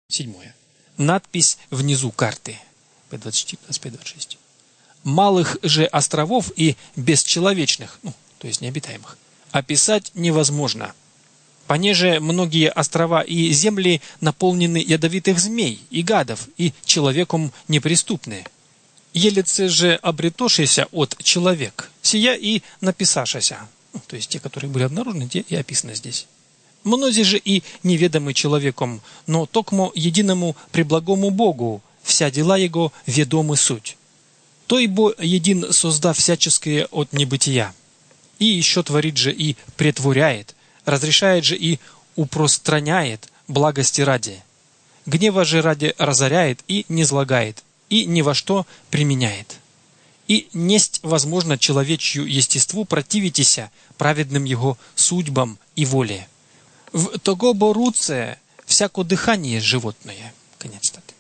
Седьмое. Надпись внизу карты. P24, 25, 26. Малых же островов и бесчеловечных, то есть необитаемых, описать невозможно. Понеже многие острова и земли наполнены ядовитых змей и гадов, и человеком неприступны. Елице же обретошися от человек, сия и написашася, то есть те, которые были обнаружены, те и описаны здесь. Мнози же и неведомы человеком, но токмо единому преблагому Богу, вся дела его ведомы суть. Той бо един создав всяческое от небытия. И еще творит же и претворяет, разрешает же и упространяет благости ради. Гнева же ради разоряет и низлагает, и ни во что применяет. И несть возможно человечью естеству противитеся праведным его судьбам и воле. В того боруце всяко дыхание животное. Конец статьи.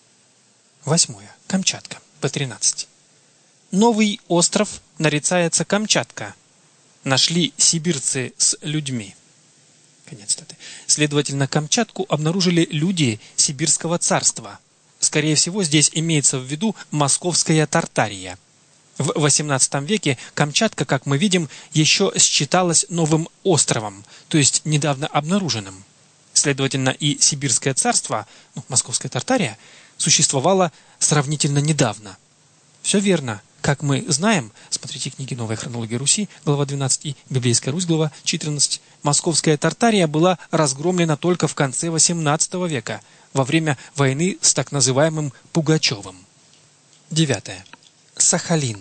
8. Камчатка. P13. Новый остров нарицается Камчатка. Нашли сибирцы с людьми. Конец статьи. Следовательно, Камчатку обнаружили люди Сибирского царства. Скорее всего, здесь имеется в виду Московская Тартария. В XVIII веке Камчатка, как мы видим, еще считалась новым островом, то есть недавно обнаруженным. Следовательно, и Сибирское царство, Московская Тартария, существовало сравнительно недавно. Все верно. Как мы знаем, смотрите книги «Новая хронология Руси», глава 12, и «Библейская Русь», глава 14, Московская Тартария была разгромлена только в конце XVIII века, во время войны с так называемым Пугачевым. 9. Сахалин.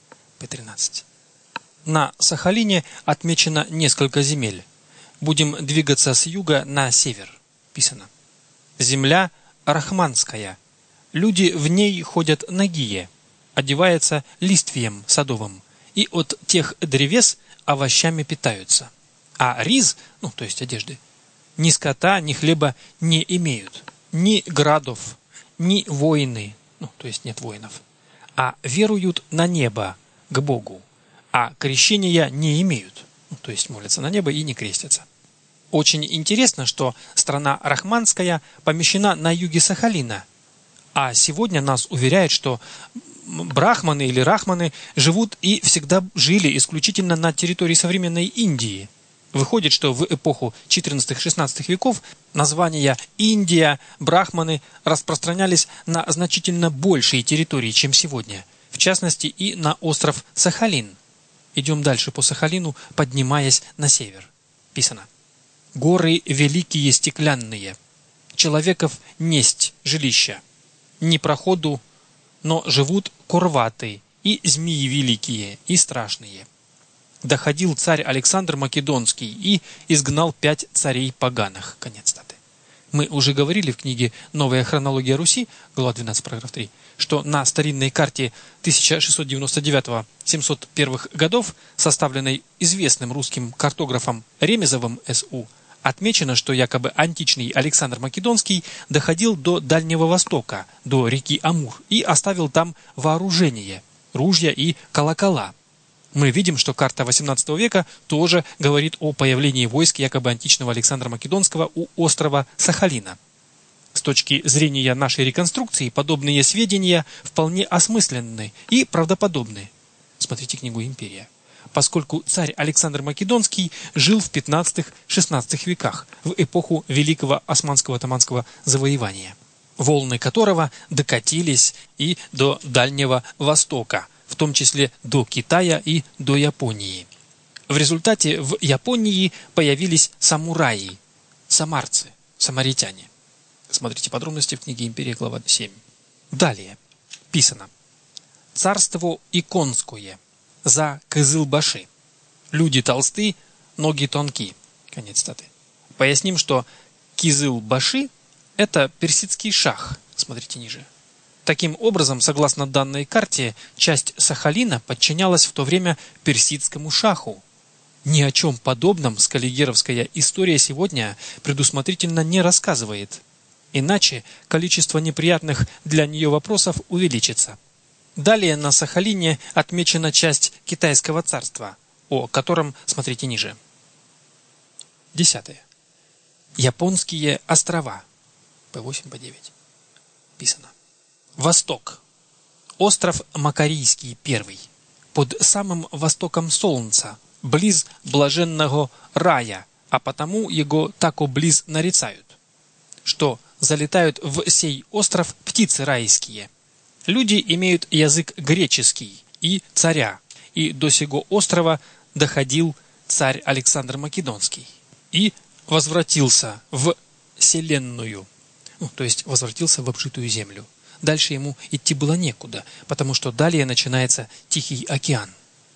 P13. На Сахалине отмечено несколько земель. Будем двигаться с юга на север. Писано. Земля Рахманская. Люди в ней ходят нагие, одеваются листвием садовым, и от тех древес овощами питаются. А риз, то есть одежды, ни скота, ни хлеба не имеют, ни градов, ни воины, то есть нет воинов, а веруют на небо, к Богу, а крещения не имеют, то есть молятся на небо и не крестятся. Очень интересно, что страна Рахманская помещена на юге Сахалина, а сегодня нас уверяют, что брахманы или рахманы живут и всегда жили исключительно на территории современной Индии. Выходит, что в эпоху XIV-XVI веков названия Индия, брахманы распространялись на значительно большие территории, чем сегодня, в частности и на остров Сахалин. Идем дальше по Сахалину, поднимаясь на север. Писано. Горы великие стеклянные, человеков несть жилища, ни проходу, но живут корваты и змеи великие и страшные. Доходил царь Александр Македонский и изгнал 5 царей поганых. Конец статьи. Мы уже говорили в книге «Новая хронология Руси», глава 12, параграф 3, что на старинной карте 1699-701 годов, составленной известным русским картографом Ремезовым С.У., отмечено, что якобы античный Александр Македонский доходил до Дальнего Востока, до реки Амур, и оставил там вооружение, ружья и колокола. Мы видим, что карта XVIII века тоже говорит о появлении войск якобы античного Александра Македонского у острова Сахалина. С точки зрения нашей реконструкции, подобные сведения вполне осмысленны и правдоподобны. Смотрите книгу «Империя». Поскольку царь Александр Македонский жил в XV-XVI веках, в эпоху Великого Османского-Отоманского завоевания, волны которого докатились и до Дальнего Востока, в том числе до Китая и до Японии. В результате в Японии появились самураи, самарцы, самаритяне. Смотрите подробности в книге «Империя», глава 7. Далее писано. Царство Иконское. За Кызылбаши. Люди толсты, ноги тонки. Конец статьи. Поясним, что Кызылбаши – это персидский шах. Смотрите ниже. Таким образом, согласно данной карте, часть Сахалина подчинялась в то время персидскому шаху. Ни о чем подобном скаллигеровская история сегодня предусмотрительно не рассказывает. Иначе количество неприятных для нее вопросов увеличится. Далее на Сахалине отмечена часть Китайского царства, о котором смотрите ниже. 10. Японские острова. по 8, по 9. Писано. Восток. Остров Макарийский первый. Под самым востоком солнца, близ блаженного рая, а потому его тако близ нарицают, что залетают в сей остров птицы райские. Люди имеют язык греческий и царя, и до сего острова доходил царь Александр Македонский и возвратился в селенную, то есть возвратился в обжитую землю. Дальше ему идти было некуда, потому что далее начинается Тихий океан.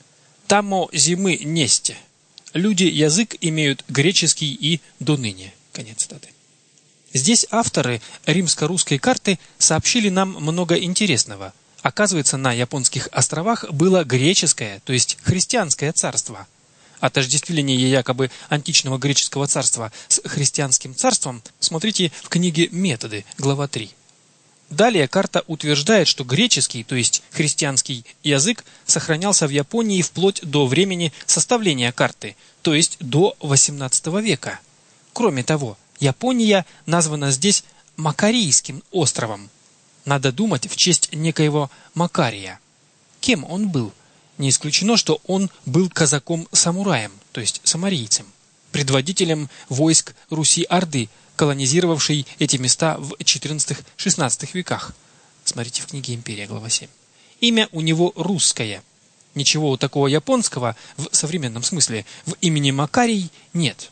Тамо зимы несте. Люди язык имеют греческий и доныне. Конец цитаты. Здесь авторы римско-русской карты сообщили нам много интересного. Оказывается, на японских островах было греческое, то есть христианское царство. Отождествление якобы античного греческого царства с христианским царством смотрите в книге «Методы», глава 3. Далее карта утверждает, что греческий, то есть христианский язык, сохранялся в Японии вплоть до времени составления карты, то есть до XVIII века. Кроме того, Япония названа здесь Макарийским островом. Надо думать в честь некоего Макария. Кем он был? Не исключено, что он был казаком-самураем, то есть самарийцем, предводителем войск Руси-Орды, колонизировавший эти места в XIV-XVI веках. Смотрите в книге «Империя», глава 7. Имя у него русское. Ничего такого японского в современном смысле в имени Макарий нет.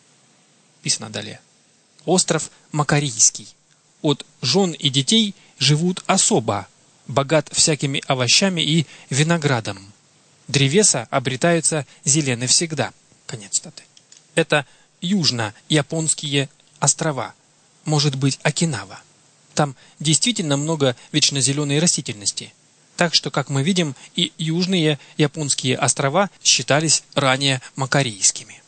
Писано далее. Остров Макарийский. От жен и детей живут особо, богат всякими овощами и виноградом. Древеса обретаются зелены всегда. Конец цитаты. Это южно-японские острова, может быть, Окинава. Там действительно много вечнозеленой растительности. Так что, как мы видим, и южные японские острова считались ранее макарийскими.